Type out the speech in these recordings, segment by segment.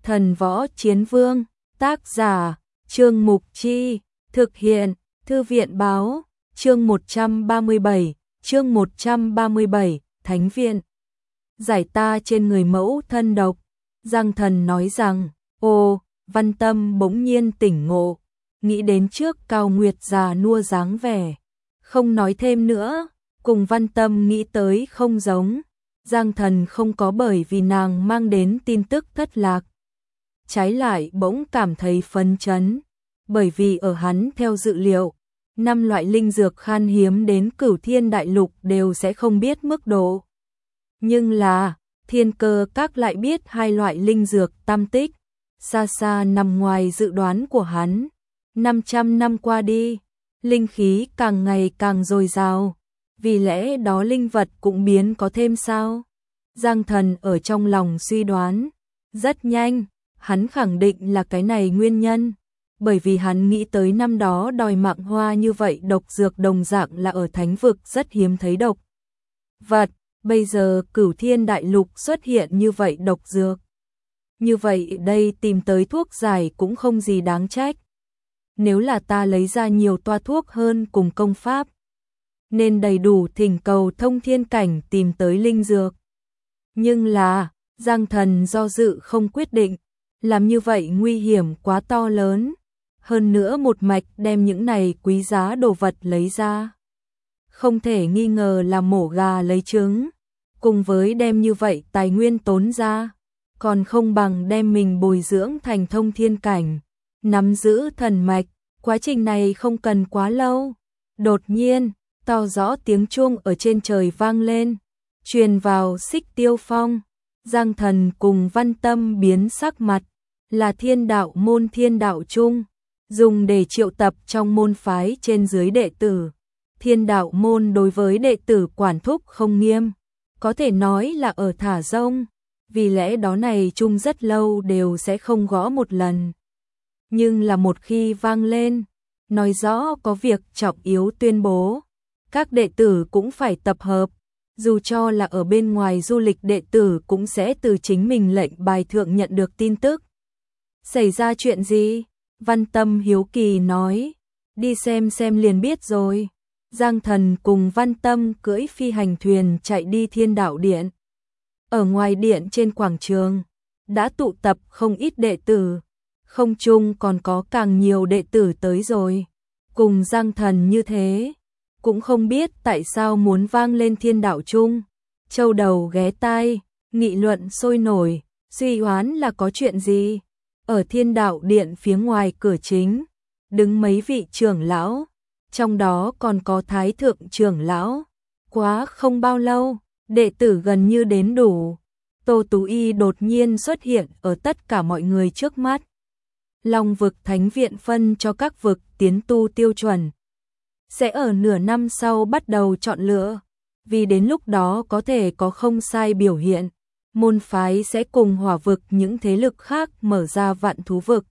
Thần Võ Chiến Vương, tác giả, Trương Mục Chi, thực hiện, Thư viện báo, chương 137, Thánh Viện. Giải ta trên người mẫu thân độc, Giang Thần nói rằng, Văn Tâm bỗng nhiên tỉnh ngộ, nghĩ đến trước Cao Nguyệt già nua dáng vẻ, không nói thêm nữa, cùng Văn Tâm nghĩ tới không giống. Giang Thần không có bởi vì nàng mang đến tin tức thất lạc, trái lại bỗng cảm thấy phấn chấn, bởi vì ở hắn theo dự liệu, 5 loại linh dược khan hiếm đến Cửu Thiên Đại Lục đều sẽ không biết mức độ. Nhưng là, Thiên Cơ Các lại biết 2 loại linh dược tam tích, xa xa nằm ngoài dự đoán của hắn. 500 năm qua đi, linh khí càng ngày càng dồi dào, vì lẽ đó linh vật cũng biến có thêm sao? Giang Thần ở trong lòng suy đoán, rất nhanh, hắn khẳng định là cái này nguyên nhân, bởi vì hắn nghĩ tới năm đó đòi mạng hoa như vậy độc dược đồng dạng là ở thánh vực rất hiếm thấy độc vật, bây giờ Cửu Thiên Đại Lục xuất hiện như vậy độc dược. Như vậy đây tìm tới thuốc giải cũng không gì đáng trách. Nếu là ta lấy ra nhiều toa thuốc hơn cùng công pháp, nên đầy đủ thỉnh cầu thông thiên cảnh tìm tới linh dược. Nhưng là, Giang Thần do dự không quyết định, làm như vậy nguy hiểm quá to lớn, hơn nữa một mạch đem những này quý giá đồ vật lấy ra. Không thể nghi ngờ là mổ gà lấy trứng, cùng với đem như vậy tài nguyên tốn ra, còn không bằng đem mình bồi dưỡng thành thông thiên cảnh, nắm giữ thần mạch, quá trình này không cần quá lâu. Đột nhiên, to rõ tiếng chuông ở trên trời vang lên, truyền vào Xích Tiêu Phong. Giang Thần cùng Văn Tâm biến sắc mặt, là Thiên Đạo môn Thiên Đạo Trung, dùng để triệu tập trong môn phái trên dưới đệ tử. Thiên Đạo môn đối với đệ tử quản thúc không nghiêm, có thể nói là ở thả rông, vì lẽ đó này chung rất lâu đều sẽ không gõ một lần. Nhưng là một khi vang lên, nói rõ có việc trọng yếu tuyên bố, các đệ tử cũng phải tập hợp, dù cho là ở bên ngoài du lịch đệ tử cũng sẽ từ chính mình lệnh bài thượng nhận được tin tức. Xảy ra chuyện gì? Văn Tâm hiếu kỳ nói, đi xem liền biết rồi. Giang Thần cùng Văn Tâm cưỡi phi hành thuyền chạy đi Thiên Đạo Điện. Ở ngoài điện trên quảng trường, đã tụ tập không ít đệ tử, không chung còn có càng nhiều đệ tử tới rồi. Cùng Giang Thần như thế, cũng không biết tại sao muốn vang lên Thiên Đạo Trung. Châu đầu ghé tai, nghị luận sôi nổi, suy đoán là có chuyện gì. Ở Thiên Đạo Điện phía ngoài cửa chính, đứng mấy vị trưởng lão, trong đó còn có Thái Thượng trưởng lão. Quá không bao lâu, đệ tử gần như đến đủ. Tô Tú Y đột nhiên xuất hiện ở tất cả mọi người trước mắt. Long vực Thánh Viện phân cho các vực tiến tu tiêu chuẩn, sẽ ở nửa năm sau bắt đầu chọn lựa, vì đến lúc đó có thể có không sai biểu hiện, môn phái sẽ cùng hỏa vực những thế lực khác mở ra vạn thú vực.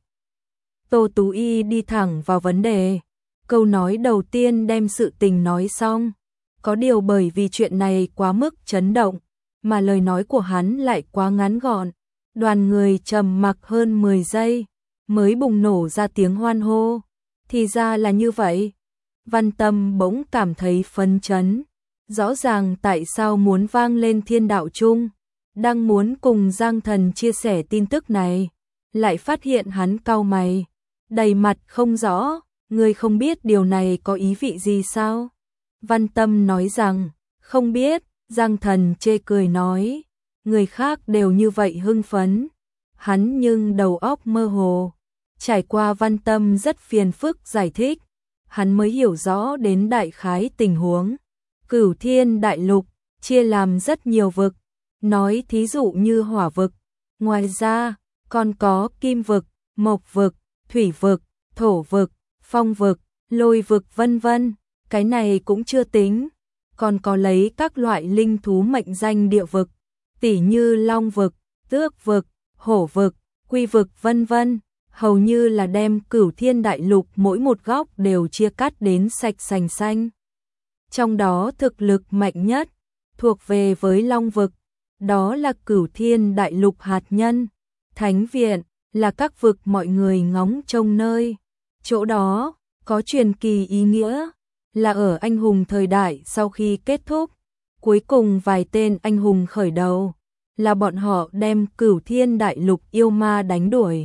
Tô Tú Y đi thẳng vào vấn đề, câu nói đầu tiên đem sự tình nói xong, có điều bởi vì chuyện này quá mức chấn động, mà lời nói của hắn lại quá ngắn gọn, đoàn người trầm mặc hơn 10 giây, mới bùng nổ ra tiếng hoan hô. Thì ra là như vậy. Văn Tâm bỗng cảm thấy phấn chấn, rõ ràng tại sao muốn vang lên Thiên Đạo Trung, đang muốn cùng Giang Thần chia sẻ tin tức này, lại phát hiện hắn cau mày, đầy mặt không rõ, người không biết điều này có ý vị gì sao? Văn Tâm nói rằng, không biết. Giang Thần chê cười nói, người khác đều như vậy hưng phấn, hắn nhưng đầu óc mơ hồ. Trải qua Văn Tâm rất phiền phức giải thích, hắn mới hiểu rõ đến đại khái tình huống. Cửu Thiên Đại Lục chia làm rất nhiều vực, nói thí dụ như hỏa vực, ngoài ra còn có kim vực, mộc vực, thủy vực, thổ vực, phong vực, lôi vực vân vân. Cái này cũng chưa tính, còn có lấy các loại linh thú mệnh danh địa vực, tỉ như long vực, tước vực, hổ vực, quy vực vân vân, hầu như là đem Cửu Thiên Đại Lục mỗi một góc đều chia cắt đến sạch sành xanh. Trong đó thực lực mạnh nhất, thuộc về với long vực, đó là Cửu Thiên Đại Lục hạt nhân, Thánh viện là các vực mọi người ngóng trông nơi. Chỗ đó có truyền kỳ ý nghĩa là ở anh hùng thời đại sau khi kết thúc, cuối cùng vài tên anh hùng khởi đầu là bọn họ đem Cửu Thiên Đại Lục yêu ma đánh đuổi,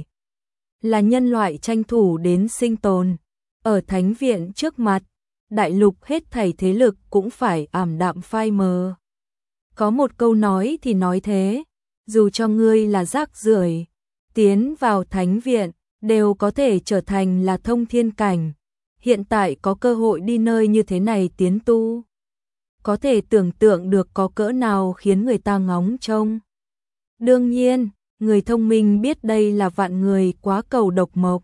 là nhân loại tranh thủ đến sinh tồn. Ở thánh viện trước mặt, đại lục hết thảy thế lực cũng phải ảm đạm phai mờ. Có một câu nói thì nói thế, dù cho ngươi là rác rưởi, tiến vào thánh viện đều có thể trở thành là thông thiên cảnh. Hiện tại có cơ hội đi nơi như thế này tiến tu, có thể tưởng tượng được có cỡ nào khiến người ta ngóng trông. Đương nhiên, người thông minh biết đây là vạn người quá cầu độc mộc,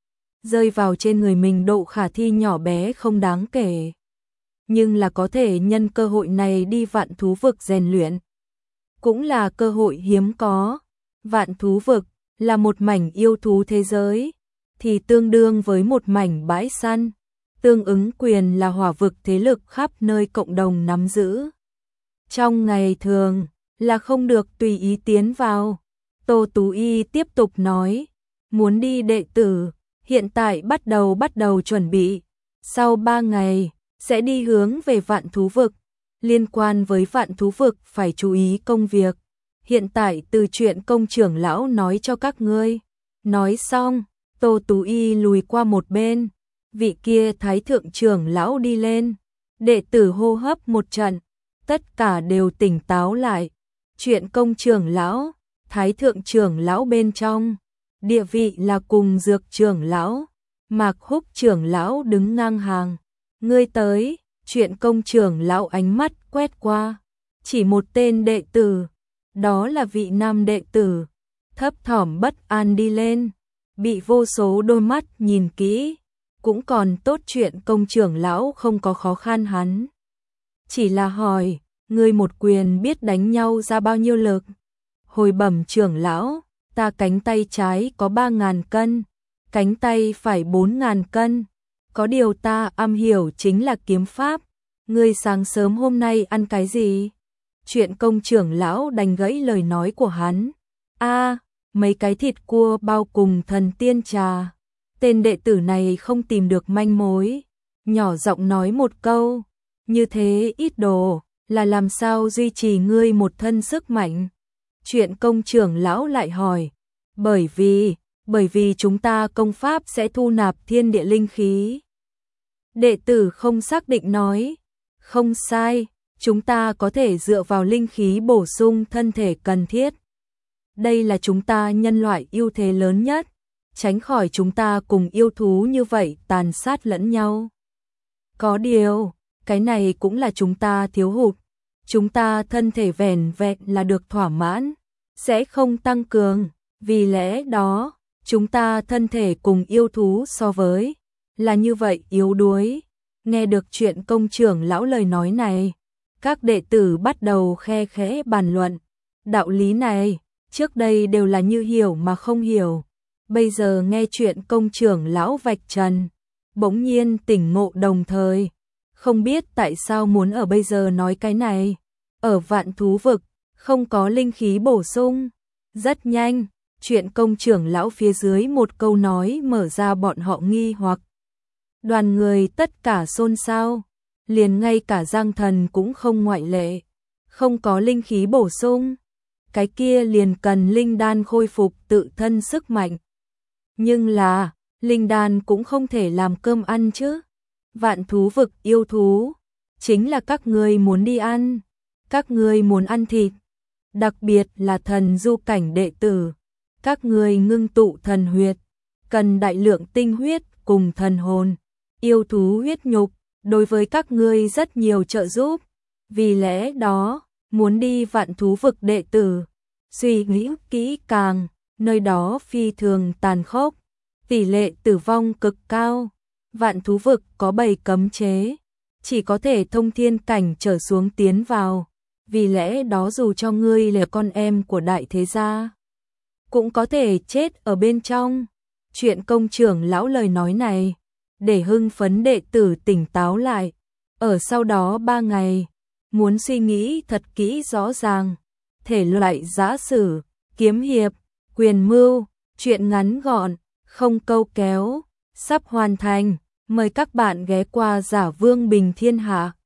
rơi vào trên người mình độ khả thi nhỏ bé không đáng kể, nhưng là có thể nhân cơ hội này đi vạn thú vực rèn luyện, cũng là cơ hội hiếm có. Vạn thú vực là một mảnh yêu thú thế giới, thì tương đương với một mảnh bãi săn, tương ứng quyền là hỏa vực thế lực khắp nơi cộng đồng nắm giữ. Trong ngày thường là không được tùy ý tiến vào. Tô Tú Y tiếp tục nói, muốn đi đệ tử, hiện tại bắt đầu chuẩn bị, sau 3 ngày sẽ đi hướng về vạn thú vực. Liên quan với vạn thú vực phải chú ý công việc, hiện tại từ chuyện công trưởng lão nói cho các ngươi. Nói xong, Tô Tú Y lùi qua một bên, vị kia thái thượng trưởng lão đi lên, đệ tử hô hấp một trận, tất cả đều tỉnh táo lại. Chuyện công trưởng lão, thái thượng trưởng lão bên trong, địa vị là cùng dược trưởng lão, Mạc Húc trưởng lão đứng ngang hàng. Ngươi tới, chuyện công trưởng lão ánh mắt quét qua, chỉ một tên đệ tử, đó là vị nam đệ tử, thấp thỏm bất an đi lên, bị vô số đôi mắt nhìn kỹ, cũng còn tốt chuyện công trưởng lão không có khó khăn hắn. Chỉ là hỏi, ngươi một quyền biết đánh nhau ra bao nhiêu lực? Hồi bẩm trưởng lão, ta cánh tay trái có 3.000 cân, cánh tay phải 4.000 cân, có điều ta am hiểu chính là kiếm pháp. Ngươi sáng sớm hôm nay ăn cái gì? Chuyện công trưởng lão đành gãy lời nói của hắn. Mấy cái thịt cua bao cùng thần tiên trà. Tên đệ tử này không tìm được manh mối, nhỏ giọng nói một câu, như thế ít đồ, là làm sao duy trì ngươi một thân sức mạnh? Chuyện công trưởng lão lại hỏi, bởi vì chúng ta công pháp sẽ thu nạp thiên địa linh khí. Đệ tử không xác định nói, không sai, chúng ta có thể dựa vào linh khí bổ sung thân thể cần thiết. Đây là chúng ta nhân loại ưu thế lớn nhất, tránh khỏi chúng ta cùng yêu thú như vậy tàn sát lẫn nhau. Có điều, cái này cũng là chúng ta thiếu hụt. Chúng ta thân thể vẻn vẹn là được thỏa mãn, sẽ không tăng cường, vì lẽ đó, chúng ta thân thể cùng yêu thú so với, là như vậy yếu đuối. Nghe được chuyện công trưởng lão lời nói này, các đệ tử bắt đầu khe khẽ bàn luận. Đạo lý này, trước đây đều là như hiểu mà không hiểu. Bây giờ nghe chuyện công trưởng lão vạch trần, bỗng nhiên tỉnh ngộ đồng thời. Không biết tại sao muốn ở bây giờ nói cái này. Ở vạn thú vực, không có linh khí bổ sung. Rất nhanh, chuyện công trưởng lão phía dưới một câu nói mở ra bọn họ nghi hoặc. Đoàn người tất cả xôn xao, liền ngay cả Giang Thần cũng không ngoại lệ. Không có linh khí bổ sung, cái kia liền cần linh đan khôi phục tự thân sức mạnh. Nhưng là, linh đan cũng không thể làm cơm ăn chứ. Vạn thú vực yêu thú, chính là các ngươi muốn đi ăn. Các ngươi muốn ăn thịt, đặc biệt là thần du cảnh đệ tử. Các ngươi ngưng tụ thần huyết, cần đại lượng tinh huyết cùng thần hồn. Yêu thú huyết nhục, đối với các ngươi rất nhiều trợ giúp. Vì lẽ đó, muốn đi vạn thú vực đệ tử, suy nghĩ kỹ càng, nơi đó phi thường tàn khốc, tỷ lệ tử vong cực cao. Vạn thú vực có 7 cấm chế, chỉ có thể thông thiên cảnh trở xuống tiến vào. Vì lẽ đó dù cho ngươi là con em của đại thế gia, cũng có thể chết ở bên trong. Chuyện công trưởng lão lời nói này, để hưng phấn đệ tử tỉnh táo lại. Ở sau đó 3 ngày, muốn suy nghĩ thật kỹ rõ ràng, thể loại giã sử, kiếm hiệp, Quyền mưu, chuyện ngắn gọn, không câu kéo, sắp hoàn thành. Mời các bạn ghé qua Giả Vương Bình Thiên Hạ.